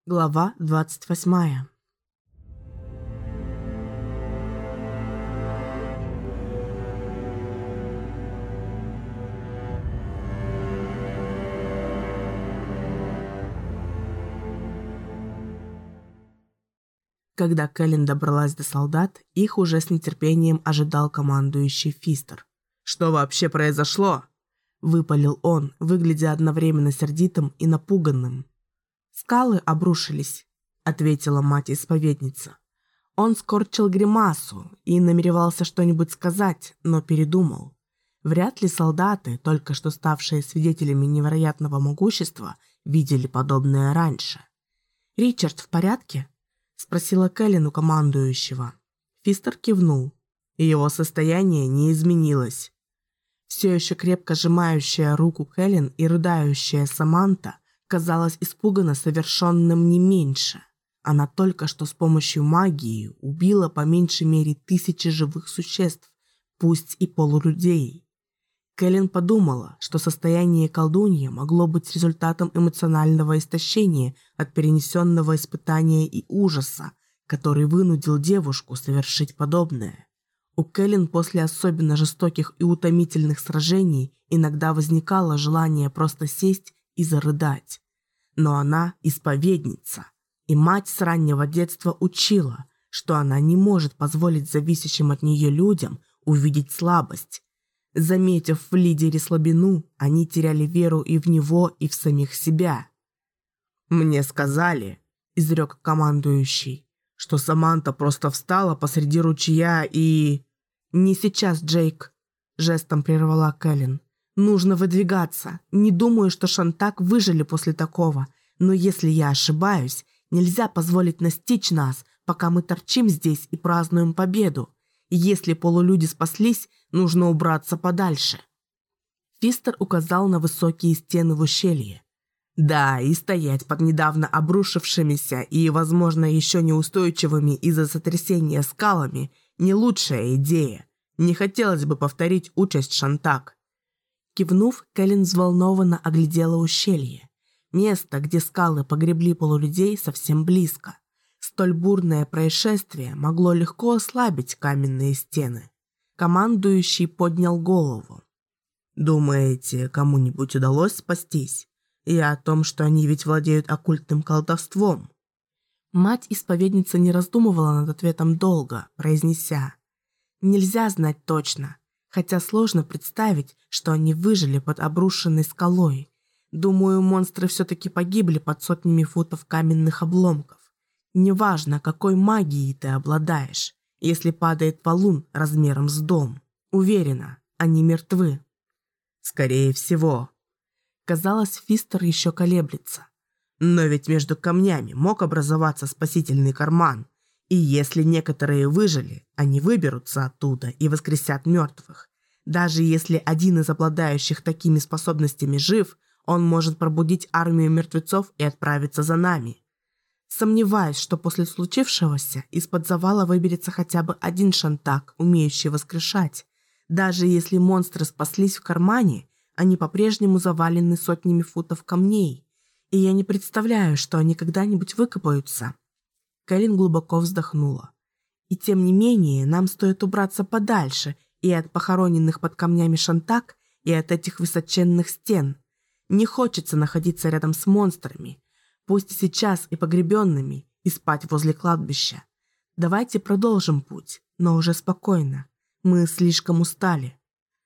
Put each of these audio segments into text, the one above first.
Глава 28. Когда Кэлен добралась до солдат, их уже с нетерпением ожидал командующий Фистер. «Что вообще произошло?» – выпалил он, выглядя одновременно сердитым и напуганным. «Скалы обрушились», – ответила мать-исповедница. Он скорчил гримасу и намеревался что-нибудь сказать, но передумал. Вряд ли солдаты, только что ставшие свидетелями невероятного могущества, видели подобное раньше. «Ричард в порядке?» – спросила Кэлен у командующего. Фистер кивнул. Его состояние не изменилось. Все еще крепко сжимающая руку Кэлен и рыдающая Саманта казалась испугана совершенным не меньше. Она только что с помощью магии убила по меньшей мере 1000 живых существ, пусть и полулюдей. Кэлен подумала, что состояние колдуньи могло быть результатом эмоционального истощения от перенесенного испытания и ужаса, который вынудил девушку совершить подобное. У Кэлен после особенно жестоких и утомительных сражений иногда возникало желание просто сесть и зарыдать. Но она исповедница, и мать с раннего детства учила, что она не может позволить зависящим от нее людям увидеть слабость. Заметив в лидере слабину, они теряли веру и в него, и в самих себя. «Мне сказали», – изрек командующий, – «что Саманта просто встала посреди ручья и...» «Не сейчас, Джейк», – жестом прервала Кэлен. «Нужно выдвигаться. Не думаю, что Шантак выжили после такого. Но если я ошибаюсь, нельзя позволить настичь нас, пока мы торчим здесь и празднуем победу. Если полулюди спаслись, нужно убраться подальше». Фистер указал на высокие стены в ущелье. «Да, и стоять под недавно обрушившимися и, возможно, еще неустойчивыми из-за сотрясения скалами – не лучшая идея. Не хотелось бы повторить участь Шантак». Кивнув, Кэлен взволнованно оглядела ущелье. Место, где скалы погребли полулюдей, совсем близко. Столь бурное происшествие могло легко ослабить каменные стены. Командующий поднял голову. «Думаете, кому-нибудь удалось спастись? И о том, что они ведь владеют оккультным колдовством?» Мать-исповедница не раздумывала над ответом долго, произнеся: «Нельзя знать точно, хотя сложно представить, что они выжили под обрушенной скалой. Думаю, монстры все-таки погибли под сотнями футов каменных обломков. Неважно, какой магией ты обладаешь, если падает валун размером с дом. Уверена, они мертвы». «Скорее всего». Казалось, Фистер еще колеблется. «Но ведь между камнями мог образоваться спасительный карман, и если некоторые выжили, они выберутся оттуда и воскресят мертвых. Даже если один из обладающих такими способностями жив, он может пробудить армию мертвецов и отправиться за нами. Сомневаюсь, что после случившегося из-под завала выберется хотя бы один Шантак, умеющий воскрешать. Даже если монстры спаслись в кармане, они по-прежнему завалены сотнями футов камней. И я не представляю, что они когда-нибудь выкопаются». Кэлен глубоко вздохнула. «И тем не менее, нам стоит убраться подальше и от похороненных под камнями Шантак, и от этих высоченных стен. Не хочется находиться рядом с монстрами, пусть сейчас и погребенными, и спать возле кладбища. Давайте продолжим путь, но уже спокойно. Мы слишком устали».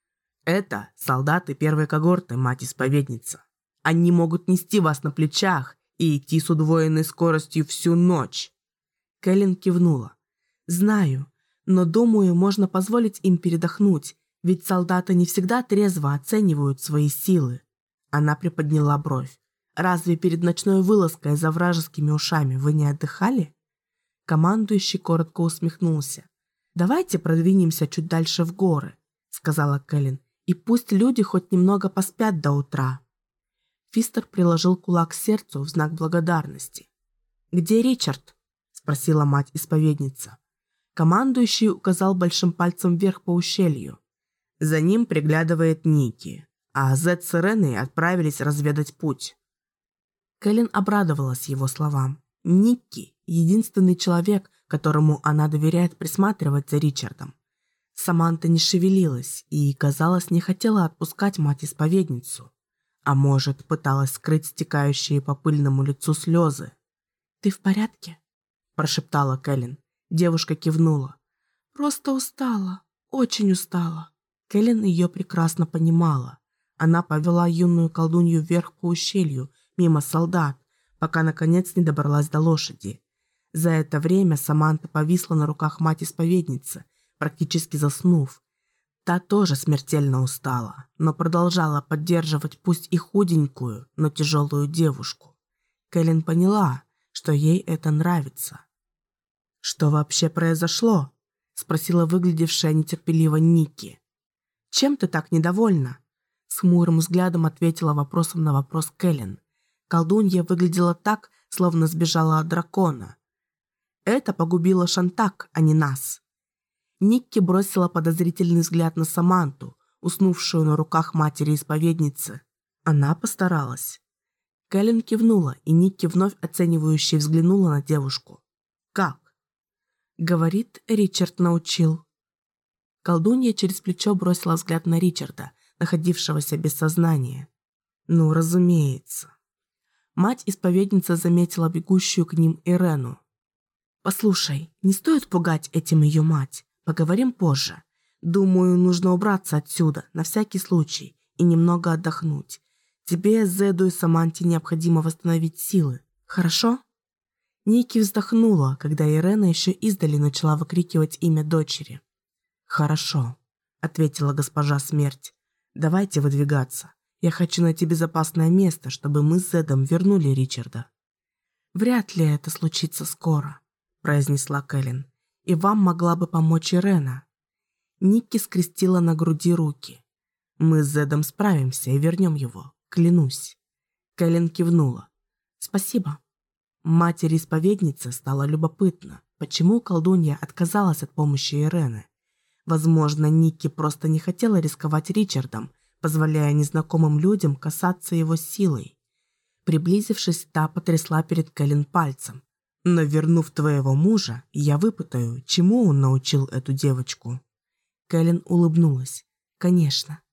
«Это солдаты первой когорты, мать-исповедница. Они могут нести вас на плечах и идти с удвоенной скоростью всю ночь». Кэлен кивнула. «Знаю, но думаю, можно позволить им передохнуть, ведь солдаты не всегда трезво оценивают свои силы». Она приподняла бровь. «Разве перед ночной вылазкой за вражескими ушами вы не отдыхали?» Командующий коротко усмехнулся. «Давайте продвинемся чуть дальше в горы», — сказала Кэлен, «и пусть люди хоть немного поспят до утра». Фистер приложил кулак к сердцу в знак благодарности. «Где Ричард?» – спросила мать-исповедница. Командующий указал большим пальцем вверх по ущелью. «За ним приглядывает Ники, а Зет с Иреной отправились разведать путь». Кэлен обрадовалась его словам. Никки – единственный человек, которому она доверяет присматривать за Ричардом. Саманта не шевелилась и, казалось, не хотела отпускать мать-исповедницу. А может, пыталась скрыть стекающие по пыльному лицу слезы. «Ты в порядке?» – прошептала Кэлен. Девушка кивнула. «Просто устала, очень устала». Кэлен ее прекрасно понимала. Она повела юную колдунью вверх по ущелью, мимо солдат, пока наконец не добралась до лошади. За это время Саманта повисла на руках мать-исповедницы, практически заснув. Та тоже смертельно устала, но продолжала поддерживать пусть и худенькую, но тяжелую девушку. Кэлен поняла, что ей это нравится. «Что вообще произошло?» – спросила выглядевшая нетерпеливо Никки. «Чем ты так недовольна?» – с хмурым взглядом ответила вопросом на вопрос Кэлен. Колдунья выглядела так, словно сбежала от дракона. «Это погубило Шантак, а не нас». Никки бросила подозрительный взгляд на Саманту, уснувшую на руках матери-исповедницы. Она постаралась. Кэлен кивнула, и Никки вновь оценивающе взглянула на девушку. «Как?» «Говорит, Ричард научил». Колдунья через плечо бросила взгляд на Ричарда, находившегося без сознания. «Ну, разумеется». Мать-исповедница заметила бегущую к ним Ирену. «Послушай, не стоит пугать этим ее мать. Поговорим позже. Думаю, нужно убраться отсюда, на всякий случай, и немного отдохнуть. Тебе, Зеду и Саманте необходимо восстановить силы. Хорошо?» Ники вздохнула, когда Ирена еще издали начала выкрикивать имя дочери. «Хорошо», — ответила госпожа Смерть. «Давайте выдвигаться. Я хочу найти безопасное место, чтобы мы с Зедом вернули Ричарда». «Вряд ли это случится скоро», — произнесла Кэлен. «И вам могла бы помочь Ирена». Никки скрестила на груди руки. «Мы с Зедом справимся и вернем его, клянусь». Кэлен кивнула. «Спасибо». Матери-исповеднице стало любопытно, почему колдунья отказалась от помощи Ирены. Возможно, Никки просто не хотела рисковать Ричардом, позволяя незнакомым людям касаться его силой. Приблизившись, та потрясла перед Кэлен пальцем. «Но вернув твоего мужа, я выпытаю, чему он научил эту девочку». Кэлен улыбнулась. «Конечно».